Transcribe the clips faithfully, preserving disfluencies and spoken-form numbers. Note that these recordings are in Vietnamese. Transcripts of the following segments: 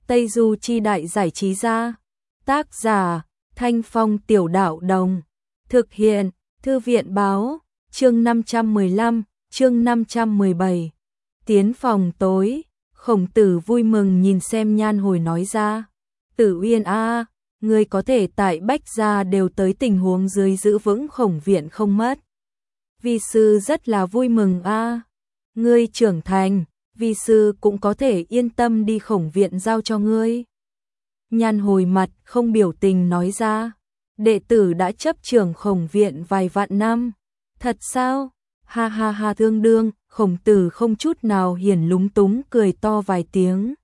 Tây Du Chi Đại Giải Trí Gia. Tác giả, Thanh Phong Tiểu Đạo Đồng. Thực hiện, Thư viện Báo. Chương năm trăm mười lăm, chương năm trăm mười bảy. Tiến phòng tối, Khổng Tử vui mừng nhìn xem Nhan Hồi nói ra. Tử Uyên a, ngươi có thể tại Bách gia đều tới tình huống dưới giữ vững Khổng viện không mất. Vi sư rất là vui mừng a. Ngươi trưởng thành, vi sư cũng có thể yên tâm đi Khổng viện giao cho ngươi. Nhan Hồi mặt không biểu tình nói ra. Đệ tử đã chấp trưởng Khổng viện vài vạn năm. Thật sao? Ha ha ha, thương đương. Khổng Tử không chút nào hiển lúng túng cười to vài tiếng.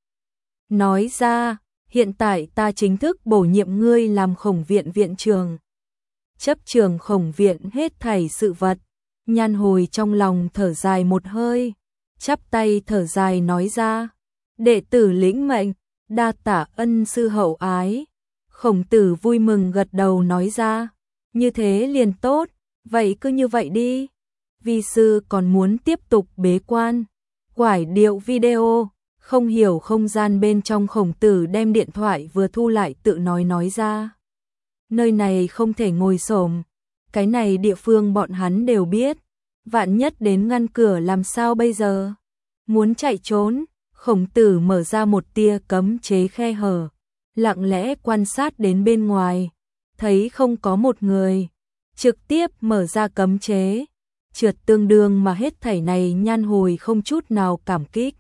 Nói ra, hiện tại ta chính thức bổ nhiệm ngươi làm Khổng viện viện trưởng. Chấp trưởng Khổng viện hết thảy sự vật. Nhan Hồi trong lòng thở dài một hơi, chắp tay thở dài nói ra. Đệ tử lĩnh mệnh, đa tạ ân sư hậu ái. Khổng Tử vui mừng gật đầu nói ra. Như thế liền tốt, vậy cứ như vậy đi. Vi sư còn muốn tiếp tục bế quan. Quải điệu video, không hiểu không gian bên trong. Khổng Tử đem điện thoại vừa thu lại tự nói nói ra. Nơi này không thể ngồi xổm, cái này địa phương bọn hắn đều biết. Vạn nhất đến ngăn cửa làm sao bây giờ? Muốn chạy trốn, Khổng Tử mở ra một tia cấm chế khe hở, lặng lẽ quan sát đến bên ngoài, thấy không có một người, trực tiếp mở ra cấm chế. Trượt tương đương mà hết thảy này Nhan Hồi không chút nào cảm kích.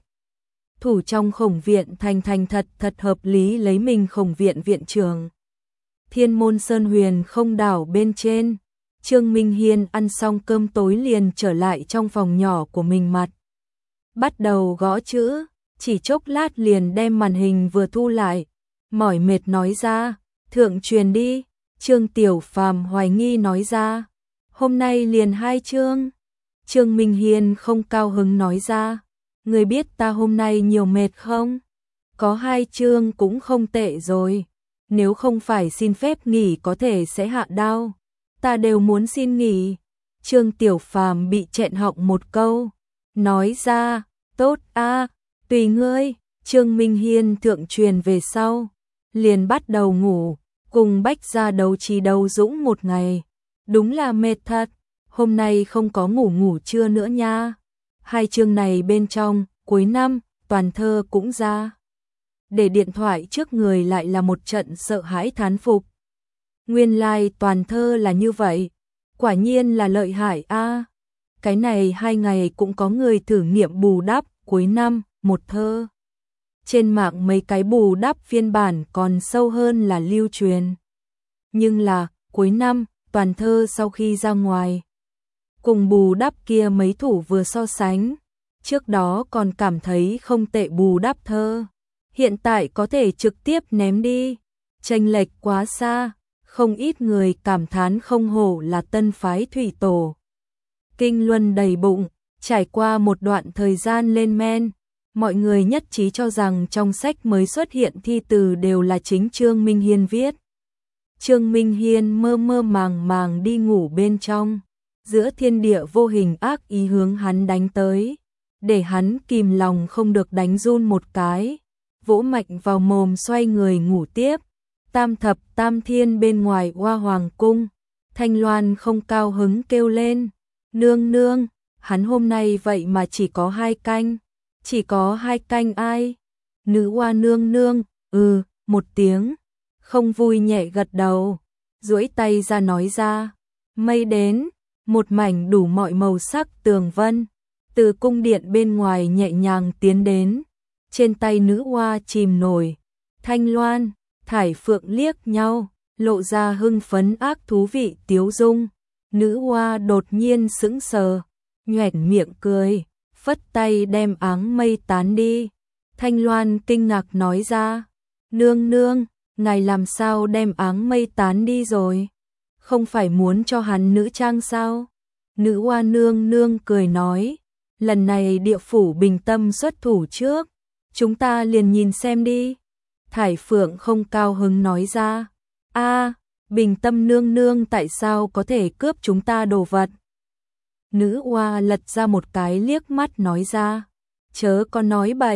Thủ trong Khổng viện thành thành thật thật hợp lý lấy mình Khổng viện viện trưởng. Thiên Môn Sơn Huyền không đảo bên trên, Trương Minh Hiên ăn xong cơm tối liền trở lại trong phòng nhỏ của mình mặt. Bắt đầu gõ chữ, chỉ chốc lát liền đem màn hình vừa thu lại, mỏi mệt nói ra, thượng truyền đi. Trương Tiểu Phàm hoài nghi nói ra, hôm nay liền hai chương. Trương Minh Hiên không cao hứng nói ra, người biết ta hôm nay nhiều mệt không? Có hai chương cũng không tệ rồi, nếu không phải xin phép nghỉ có thể sẽ hạ đao. Ta đều muốn xin nghỉ. Trương Tiểu Phàm bị chẹn họng một câu, nói ra, tốt a, tùy ngươi. Trương Minh Hiên thượng truyền về sau, liền bắt đầu ngủ, cùng Bách gia đấu trí đấu dũng một ngày. Đúng là mệt thật, hôm nay không có ngủ ngủ trưa nữa nha. Hai chương này bên trong, cuối năm, Toàn Thơ cũng ra. Để điện thoại trước người lại là một trận sợ hãi thán phục. Nguyên lai like, Toàn Thơ là như vậy, quả nhiên là lợi hại a. Cái này hai ngày cũng có người thử nghiệm bù đắp cuối năm một thơ. Trên mạng mấy cái bù đắp phiên bản còn sâu hơn là lưu truyền. Nhưng là cuối năm Toàn Thơ sau khi ra ngoài, cùng bù đắp kia mấy thủ vừa so sánh, trước đó còn cảm thấy không tệ bù đắp thơ, hiện tại có thể trực tiếp ném đi, chênh lệch quá xa. Không ít người cảm thán không hổ là tân phái thủy tổ. Kinh luân đầy bụng, trải qua một đoạn thời gian lên men, mọi người nhất trí cho rằng trong sách mới xuất hiện thi từ đều là chính Trương Minh Hiên viết. Trương Minh Hiên mơ mơ màng màng đi ngủ bên trong, giữa thiên địa vô hình ác ý hướng hắn đánh tới, để hắn kìm lòng không được đánh run một cái, vỗ mạnh vào mồm xoay người ngủ tiếp. Tam thập tam thiên bên ngoài Hoa Hoàng cung, Thanh Loan không cao hứng kêu lên, nương nương, hắn hôm nay vậy mà chỉ có hai canh, chỉ có hai canh ai? Nữ Hoa nương nương, ừ, một tiếng, không vui nhẹ gật đầu, duỗi tay ra nói ra, mây đến, một mảnh đủ mọi màu sắc tường vân, từ cung điện bên ngoài nhẹ nhàng tiến đến, trên tay Nữ Hoa chìm nổi, Thanh Loan, Thải Phượng liếc nhau, lộ ra hưng phấn ác thú vị tiếu dung. Nữ Hoa đột nhiên sững sờ, nhoẻn miệng cười, phất tay đem áng mây tán đi. Thanh Loan kinh ngạc nói ra, nương nương, ngài làm sao đem áng mây tán đi rồi? Không phải muốn cho hắn nữ trang sao? Nữ Hoa nương nương cười nói, lần này địa phủ Bình Tâm xuất thủ trước, chúng ta liền nhìn xem đi. Thải Phượng không cao hứng nói ra, a, Bình Tâm nương nương tại sao có thể cướp chúng ta đồ vật? Nữ Hoa lật ra một cái liếc mắt nói ra, chớ có nói bậy,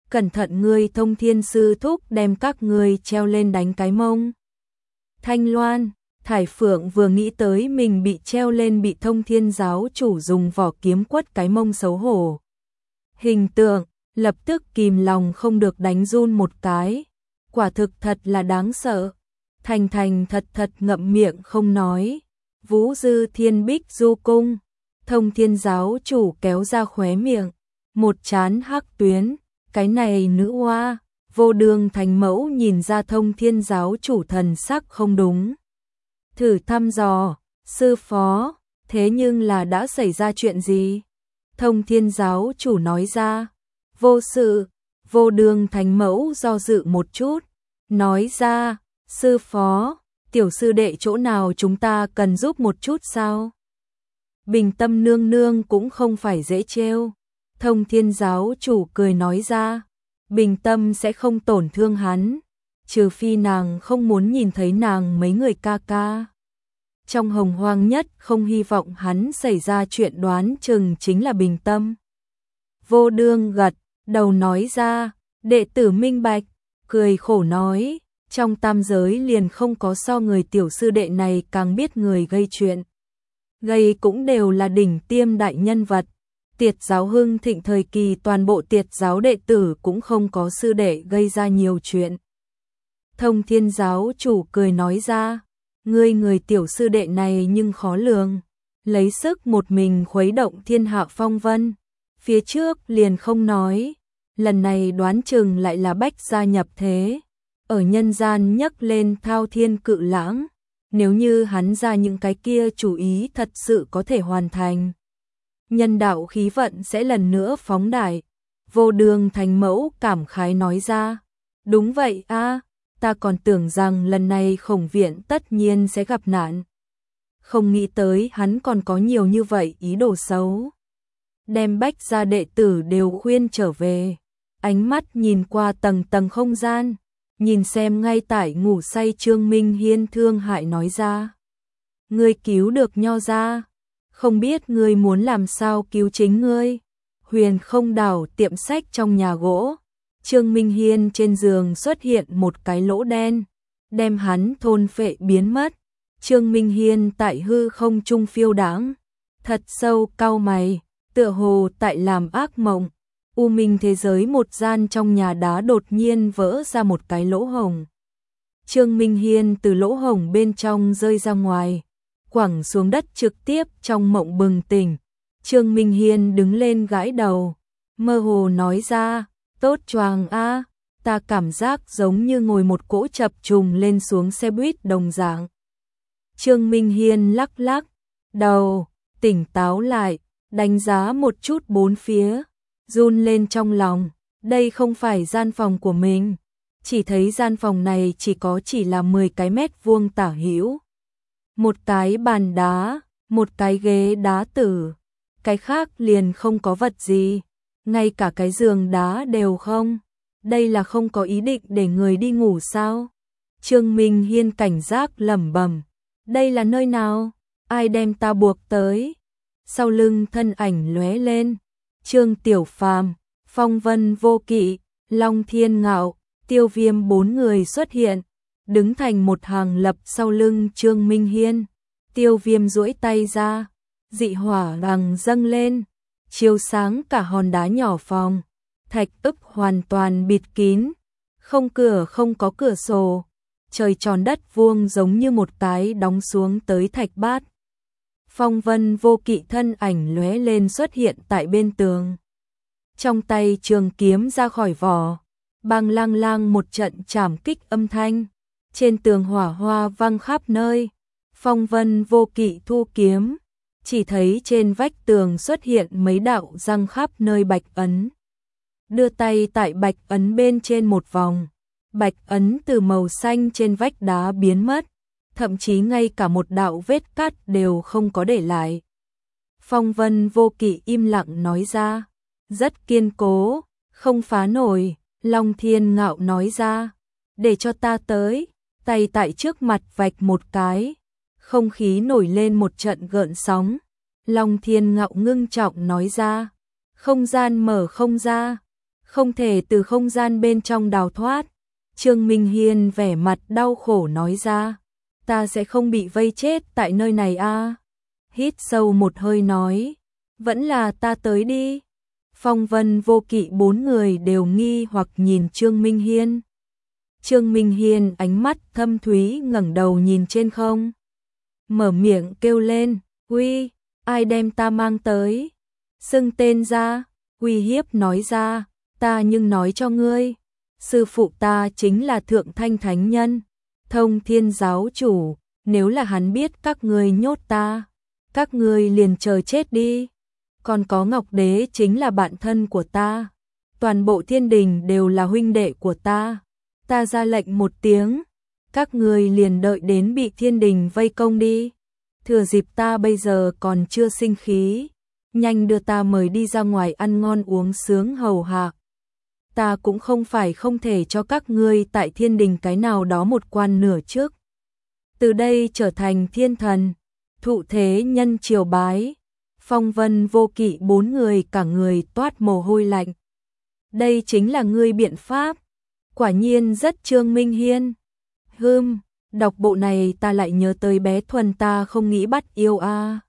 cẩn thận ngươi Thông Thiên sư thúc đem các ngươi treo lên đánh cái mông. Thanh Loan, Thải Phượng vừa nghĩ tới mình bị treo lên bị Thông Thiên giáo chủ dùng vỏ kiếm quất cái mông xấu hổ. Hình tượng, lập tức kìm lòng không được đánh run một cái. Quả thực thật là đáng sợ. Thành Thành thật thật ngậm miệng không nói. Vũ Dư Thiên Bích Du Cung, Thông Thiên giáo chủ kéo ra khóe miệng, một trán hắc tuyến, cái này nữ oa. Vô Đường Thành Mẫu nhìn ra Thông Thiên giáo chủ thần sắc không đúng. Thử thăm dò, sư phó, thế nhưng là đã xảy ra chuyện gì? Thông Thiên giáo chủ nói ra, vô sự. Vô Đường Thành Mẫu do dự một chút, nói ra, sư phó, tiểu sư đệ chỗ nào chúng ta cần giúp một chút sao? Bình Tâm nương nương cũng không phải dễ trêu. Thông Thiên giáo chủ cười nói ra, Bình Tâm sẽ không tổn thương hắn, trừ phi nàng không muốn nhìn thấy nàng mấy người ca ca. Trong hồng hoang nhất không hy vọng hắn xảy ra chuyện đoán chừng chính là Bình Tâm. Vô Đương gật đầu nói ra, đệ tử minh bạch, cười khổ nói, trong tam giới liền không có so người tiểu sư đệ này càng biết người gây chuyện. Gây cũng đều là đỉnh tiêm đại nhân vật. Tiệt giáo hưng thịnh thời kỳ toàn bộ tiệt giáo đệ tử cũng không có sư đệ gây ra nhiều chuyện. Thông Thiên giáo chủ cười nói ra, ngươi người tiểu sư đệ này nhưng khó lường, lấy sức một mình khuấy động thiên hạ phong vân. Phía trước liền không nói, lần này đoán chừng lại là bách gia nhập thế, ở nhân gian nhấc lên thao thiên cự lãng. Nếu như hắn ra những cái kia chủ ý thật sự có thể hoàn thành, nhân đạo khí vận sẽ lần nữa phóng đại. Vô Đường Thành Mẫu cảm khái nói ra, đúng vậy a, ta còn tưởng rằng lần này Khổng viện tất nhiên sẽ gặp nạn. Không nghĩ tới hắn còn có nhiều như vậy ý đồ xấu. Đem bách gia đệ tử đều khuyên trở về. Ánh mắt nhìn qua tầng tầng không gian, nhìn xem ngay tại ngủ say Trương Minh Hiên thương hại nói ra, ngươi cứu được Nho gia, không biết ngươi muốn làm sao cứu chính ngươi. Huyền Không Đảo tiệm sách trong nhà gỗ, Trương Minh Hiên trên giường xuất hiện một cái lỗ đen, đem hắn thôn phệ biến mất. Trương Minh Hiên tại hư không trung phiêu đãng, thật sâu cau mày, tựa hồ tại làm ác mộng. U minh thế giới một gian trong nhà đá đột nhiên vỡ ra một cái lỗ hổng. Trương Minh Hiên từ lỗ hổng bên trong rơi ra ngoài, quẳng xuống đất trực tiếp trong mộng bừng tỉnh. Trương Minh Hiên đứng lên gãi đầu, mơ hồ nói ra, tốt choàng a, ta cảm giác giống như ngồi một cỗ chập trùng lên xuống xe buýt đồng dạng. Trương Minh Hiên lắc lắc đầu, tỉnh táo lại, đánh giá một chút bốn phía, run lên trong lòng, đây không phải gian phòng của mình, chỉ thấy gian phòng này chỉ có chỉ là mười cái mét vuông tả hữu. Một cái bàn đá, một cái ghế đá tử, cái khác liền không có vật gì, ngay cả cái giường đá đều không. Đây là không có ý định để người đi ngủ sao? Trương Minh Hiên cảnh giác lẩm bẩm, đây là nơi nào? Ai đem ta buộc tới? Sau lưng thân ảnh lóe lên, Trương Tiểu Phàm, Phong Vân Vô Kỵ, Long Thiên Ngạo, Tiêu Viêm bốn người xuất hiện, đứng thành một hàng lập sau lưng Trương Minh Hiên. Tiêu Viêm duỗi tay ra, dị hỏa đằng dâng lên, chiếu sáng cả hòn đá nhỏ phòng. Thạch ức hoàn toàn bịt kín, không cửa không có cửa sổ, trời tròn đất vuông giống như một cái đóng xuống tới thạch bát. Phong Vân Vô Kỵ thân ảnh lóe lên xuất hiện tại bên tường. Trong tay trường kiếm ra khỏi vỏ, bang lang lang một trận trảm kích âm thanh, trên tường hỏa hoa văng khắp nơi. Phong Vân Vô Kỵ thu kiếm, chỉ thấy trên vách tường xuất hiện mấy đạo răng khắp nơi bạch ấn. Đưa tay tại bạch ấn bên trên một vòng, bạch ấn từ màu xanh trên vách đá biến mất, thậm chí ngay cả một đạo vết cắt đều không có để lại. Phong Vân Vô Kỵ im lặng nói ra, rất kiên cố, không phá nổi. Long Thiên Ngạo nói ra, để cho ta tới, tay tại trước mặt vạch một cái, không khí nổi lên một trận gợn sóng. Long Thiên Ngạo ngưng trọng nói ra, không gian mở không ra. không thể từ không gian bên trong đào thoát. Trương Minh Hiên vẻ mặt đau khổ nói ra, ta sẽ không bị vây chết tại nơi này a. Hít sâu một hơi nói, vẫn là ta tới đi. Phong Vân Vô Kỵ bốn người đều nghi hoặc nhìn Trương Minh Hiên. Trương Minh Hiên ánh mắt thâm thúy ngẩng đầu nhìn trên không. Mở miệng kêu lên, uy, ai đem ta mang tới? Xưng tên ra, uy hiếp nói ra, ta nhưng nói cho ngươi. Sư phụ ta chính là Thượng Thanh Thánh Nhân, Thông Thiên Giáo Chủ, nếu là hắn biết các ngươi nhốt ta, các ngươi liền chờ chết đi. Còn có Ngọc Đế chính là bạn thân của ta, toàn bộ thiên đình đều là huynh đệ của ta. Ta ra lệnh một tiếng, các ngươi liền đợi đến bị thiên đình vây công đi. Thừa dịp ta bây giờ còn chưa sinh khí, nhanh đưa ta mời đi ra ngoài ăn ngon uống sướng hầu hạ. Ta cũng không phải không thể cho các ngươi tại thiên đình cái nào đó một quan nửa trước. Từ đây trở thành thiên thần, thụ thế nhân triều bái. Phong Vân Vô Kỵ bốn người cả người toát mồ hôi lạnh. Đây chính là ngươi biện pháp, quả nhiên rất Trương Minh Hiên. Hừm, đọc bộ này ta lại nhớ tới bé Thuần ta không nghĩ bắt yêu a.